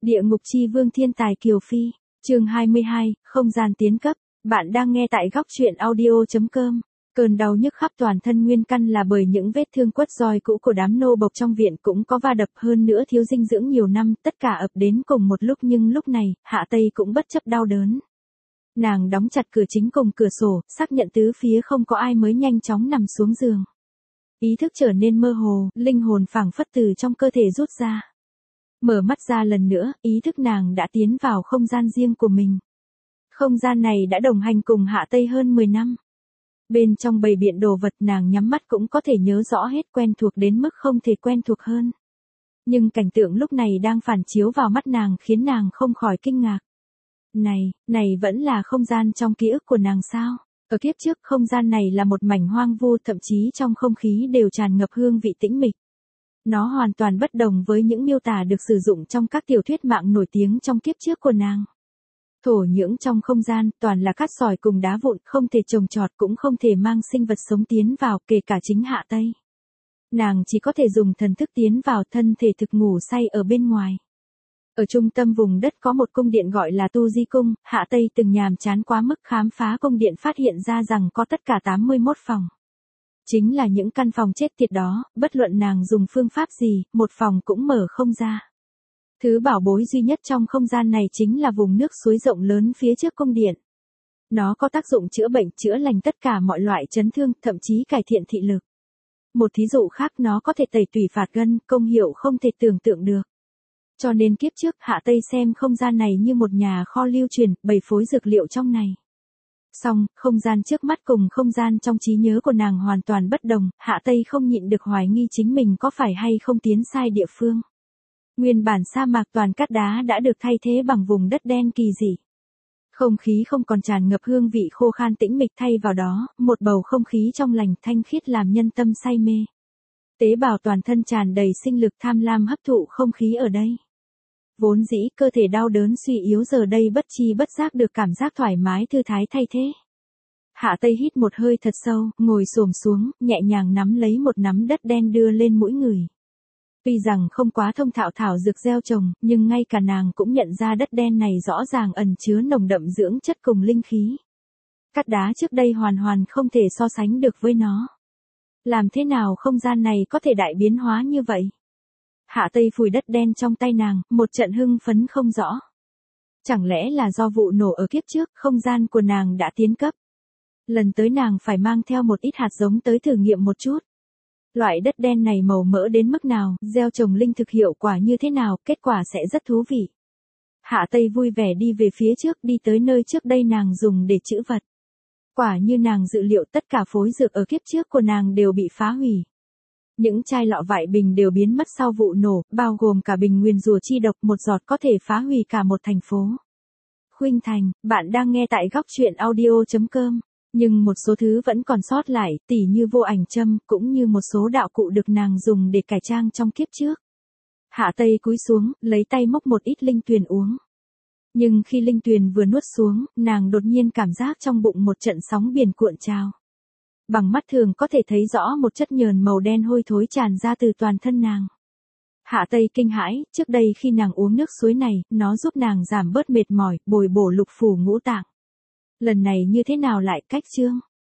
Địa ngục chi vương thiên tài Kiều Phi, chương 22, không gian tiến cấp, bạn đang nghe tại góc truyện audio.com. Cơn đau nhức khắp toàn thân nguyên căn là bởi những vết thương quất roi cũ của đám nô bộc trong viện cũng có va đập hơn nữa thiếu dinh dưỡng nhiều năm, tất cả ập đến cùng một lúc nhưng lúc này, Hạ Tây cũng bất chấp đau đớn. Nàng đóng chặt cửa chính cùng cửa sổ, xác nhận tứ phía không có ai mới nhanh chóng nằm xuống giường. Ý thức trở nên mơ hồ, linh hồn phảng phất từ trong cơ thể rút ra. Mở mắt ra lần nữa, ý thức nàng đã tiến vào không gian riêng của mình. Không gian này đã đồng hành cùng Hạ Tây hơn 10 năm. Bên trong bầy biện đồ vật nàng nhắm mắt cũng có thể nhớ rõ hết, quen thuộc đến mức không thể quen thuộc hơn. Nhưng cảnh tượng lúc này đang phản chiếu vào mắt nàng khiến nàng không khỏi kinh ngạc. Này vẫn là không gian trong ký ức của nàng sao? Ở kiếp trước không gian này là một mảnh hoang vu, thậm chí trong không khí đều tràn ngập hương vị tĩnh mịch. Nó hoàn toàn bất đồng với những miêu tả được sử dụng trong các tiểu thuyết mạng nổi tiếng trong kiếp trước của nàng. Thổ nhưỡng trong không gian toàn là cát sỏi cùng đá vụn, không thể trồng trọt cũng không thể mang sinh vật sống tiến vào, kể cả chính Hạ Tây. Nàng chỉ có thể dùng thần thức tiến vào, thân thể thực ngủ say ở bên ngoài. Ở trung tâm vùng đất có một cung điện gọi là Tu Di Cung, Hạ Tây từng nhàm chán quá mức khám phá cung điện phát hiện ra rằng có tất cả 81 phòng. Chính là những căn phòng chết tiệt đó, bất luận nàng dùng phương pháp gì, một phòng cũng mở không ra. Thứ bảo bối duy nhất trong không gian này chính là vùng nước suối rộng lớn phía trước cung điện. Nó có tác dụng chữa bệnh, chữa lành tất cả mọi loại chấn thương, thậm chí cải thiện thị lực. Một thí dụ khác, nó có thể tẩy tủy phạt gân, công hiệu không thể tưởng tượng được. Cho nên kiếp trước Hạ Tây xem không gian này như một nhà kho lưu truyền, bày phối dược liệu trong này. Song, không gian trước mắt cùng không gian trong trí nhớ của nàng hoàn toàn bất đồng, Hạ Tây không nhịn được hoài nghi chính mình có phải hay không tiến sai địa phương. Nguyên bản sa mạc toàn cát đá đã được thay thế bằng vùng đất đen kỳ dị. Không khí không còn tràn ngập hương vị khô khan tĩnh mịch, thay vào đó, một bầu không khí trong lành thanh khiết làm nhân tâm say mê. Tế bào toàn thân tràn đầy sinh lực, tham lam hấp thụ không khí ở đây. Vốn dĩ cơ thể đau đớn suy yếu giờ đây bất chi bất giác được cảm giác thoải mái thư thái thay thế. Hạ Tây hít một hơi thật sâu, ngồi xổm xuống, nhẹ nhàng nắm lấy một nắm đất đen đưa lên mũi người. Tuy rằng không quá thông thạo thảo dược gieo trồng, nhưng ngay cả nàng cũng nhận ra đất đen này rõ ràng ẩn chứa nồng đậm dưỡng chất cùng linh khí. Cát đá trước đây hoàn không thể so sánh được với nó. Làm thế nào không gian này có thể đại biến hóa như vậy? Hạ Tây phủi đất đen trong tay nàng, một trận hưng phấn không rõ. Chẳng lẽ là do vụ nổ ở kiếp trước, không gian của nàng đã tiến cấp? Lần tới nàng phải mang theo một ít hạt giống tới thử nghiệm một chút. Loại đất đen này màu mỡ đến mức nào, gieo trồng linh thực hiệu quả như thế nào, kết quả sẽ rất thú vị. Hạ Tây vui vẻ đi về phía trước, đi tới nơi trước đây nàng dùng để trữ vật. Quả như nàng dự liệu, tất cả phối dược ở kiếp trước của nàng đều bị phá hủy. Những chai lọ vại bình đều biến mất sau vụ nổ, bao gồm cả bình nguyền rủa chi độc, một giọt có thể phá hủy cả một thành phố. Khuynh Thành, bạn đang nghe tại góc truyện audio.com. Nhưng một số thứ vẫn còn sót lại, tỉ như vô ảnh châm, cũng như một số đạo cụ được nàng dùng để cải trang trong kiếp trước. Hạ Tây cúi xuống, lấy tay móc một ít linh tuyền uống. Nhưng khi linh tuyền vừa nuốt xuống, nàng đột nhiên cảm giác trong bụng một trận sóng biển cuộn trào. Bằng mắt thường có thể thấy rõ một chất nhờn màu đen hôi thối tràn ra từ toàn thân nàng. Hạ Tây kinh hãi, trước đây khi nàng uống nước suối này, nó giúp nàng giảm bớt mệt mỏi, bồi bổ lục phủ ngũ tạng. Lần này như thế nào lại cách chương?